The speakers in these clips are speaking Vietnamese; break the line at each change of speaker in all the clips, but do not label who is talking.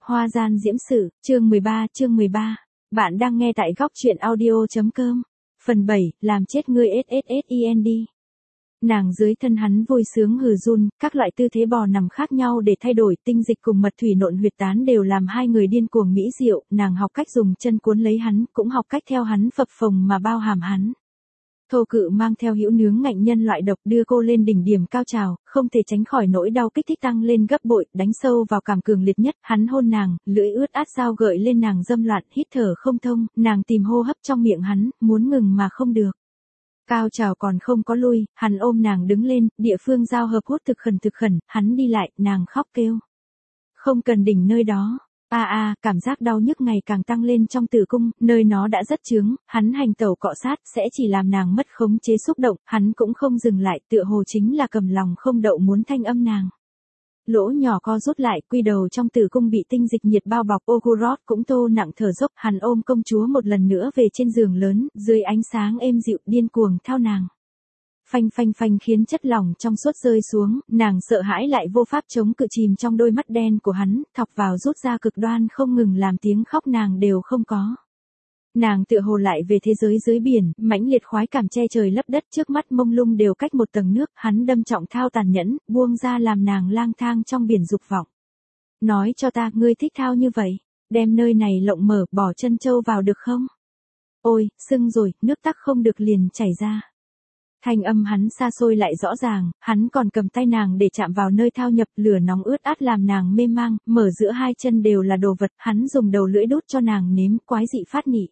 Hoa gian diễm sử, chương 13. Bạn đang nghe tại góc truyện audio.com. Phần 7, làm chết ngươi SSSIND. Nàng dưới thân hắn vui sướng hừ run, các loại tư thế bò nằm khác nhau để thay đổi, tinh dịch cùng mật thủy nộn huyệt tán đều làm hai người điên cuồng mỹ diệu, nàng học cách dùng chân cuốn lấy hắn, cũng học cách theo hắn phập phồng mà bao hàm hắn. Thô cự mang theo hữu nướng ngạnh nhân loại độc đưa cô lên đỉnh điểm cao trào, không thể tránh khỏi nỗi đau kích thích tăng lên gấp bội, đánh sâu vào cảm cường liệt nhất, hắn hôn nàng, lưỡi ướt át dao gợi lên nàng dâm loạn, hít thở không thông, nàng tìm hô hấp trong miệng hắn, muốn ngừng mà không được. Cao trào còn không có lui, hắn ôm nàng đứng lên, địa phương giao hợp hút thực khẩn, hắn đi lại, nàng khóc kêu. Không cần đỉnh nơi đó. Cảm giác đau nhức ngày càng tăng lên trong tử cung, nơi nó đã rất chướng, hắn hành tẩu cọ sát sẽ chỉ làm nàng mất khống chế xúc động, hắn cũng không dừng lại, tựa hồ chính là cầm lòng không đậu muốn thanh âm nàng. Lỗ nhỏ co rút lại, quy đầu trong tử cung bị tinh dịch nhiệt bao bọc, Ogurot cũng tô nặng thở dốc, hắn ôm công chúa một lần nữa về trên giường lớn, dưới ánh sáng êm dịu điên cuồng theo nàng. Phanh khiến chất lỏng trong suốt rơi xuống, nàng sợ hãi lại vô pháp chống cự chìm trong đôi mắt đen của hắn, thọc vào rút ra cực đoan không ngừng làm tiếng khóc nàng đều không có. Nàng tựa hồ lại về thế giới dưới biển, mãnh liệt khoái cảm che trời lấp đất trước mắt mông lung đều cách một tầng nước, hắn đâm trọng thao tàn nhẫn, buông ra làm nàng lang thang trong biển dục vọng. Nói cho ta, ngươi thích thao như vậy, đem nơi này lộng mở, bỏ chân châu vào được không? Ôi, sưng rồi, nước tắc không được liền chảy ra. Thanh âm hắn xa xôi lại rõ ràng, hắn còn cầm tay nàng để chạm vào nơi thao nhập, lửa nóng ướt át làm nàng mê mang, mở giữa hai chân đều là đồ vật, hắn dùng đầu lưỡi đút cho nàng nếm, quái dị phát nị.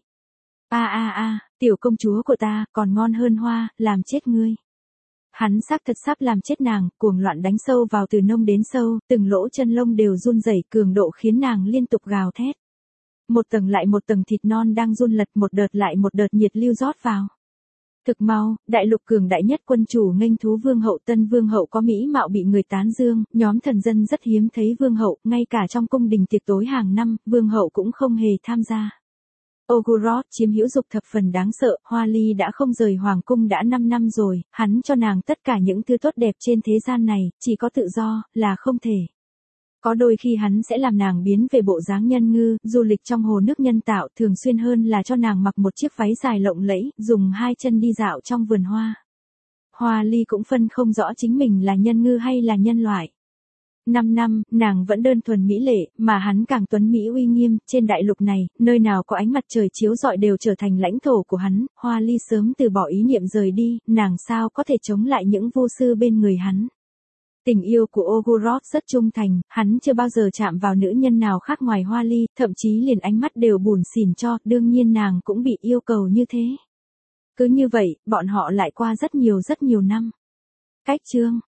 Tiểu công chúa của ta, còn ngon hơn hoa, làm chết ngươi. Hắn xác thật sắp làm chết nàng, cuồng loạn đánh sâu vào từ nông đến sâu, từng lỗ chân lông đều run rẩy, cường độ khiến nàng liên tục gào thét. Một tầng lại một tầng thịt non đang run lật, một đợt lại một đợt nhiệt lưu rót vào. Thực mau, đại lục cường đại nhất quân chủ nghênh thú vương hậu, tân vương hậu có mỹ mạo bị người tán dương, nhóm thần dân rất hiếm thấy vương hậu, ngay cả trong cung đình tiệc tối hàng năm, vương hậu cũng không hề tham gia. Ogurot chiếm hữu dục thập phần đáng sợ, Hoa Ly đã không rời hoàng cung đã 5 năm rồi, hắn cho nàng tất cả những thứ tốt đẹp trên thế gian này, chỉ có tự do, là không thể. Có đôi khi hắn sẽ làm nàng biến về bộ dáng nhân ngư, du lịch trong hồ nước nhân tạo, thường xuyên hơn là cho nàng mặc một chiếc váy dài lộng lẫy, dùng hai chân đi dạo trong vườn hoa. Hoa Ly cũng phân không rõ chính mình là nhân ngư hay là nhân loại. 5 năm, nàng vẫn đơn thuần mỹ lệ, mà hắn càng tuấn mỹ uy nghiêm, trên đại lục này, nơi nào có ánh mặt trời chiếu rọi đều trở thành lãnh thổ của hắn, Hoa Ly sớm từ bỏ ý niệm rời đi, nàng sao có thể chống lại những vô sư bên người hắn. Tình yêu của Ogurot rất trung thành, hắn chưa bao giờ chạm vào nữ nhân nào khác ngoài Hoa Ly, thậm chí liền ánh mắt đều bủn xỉn cho, đương nhiên nàng cũng bị yêu cầu như thế. Cứ như vậy, bọn họ lại qua rất nhiều năm. Cách chương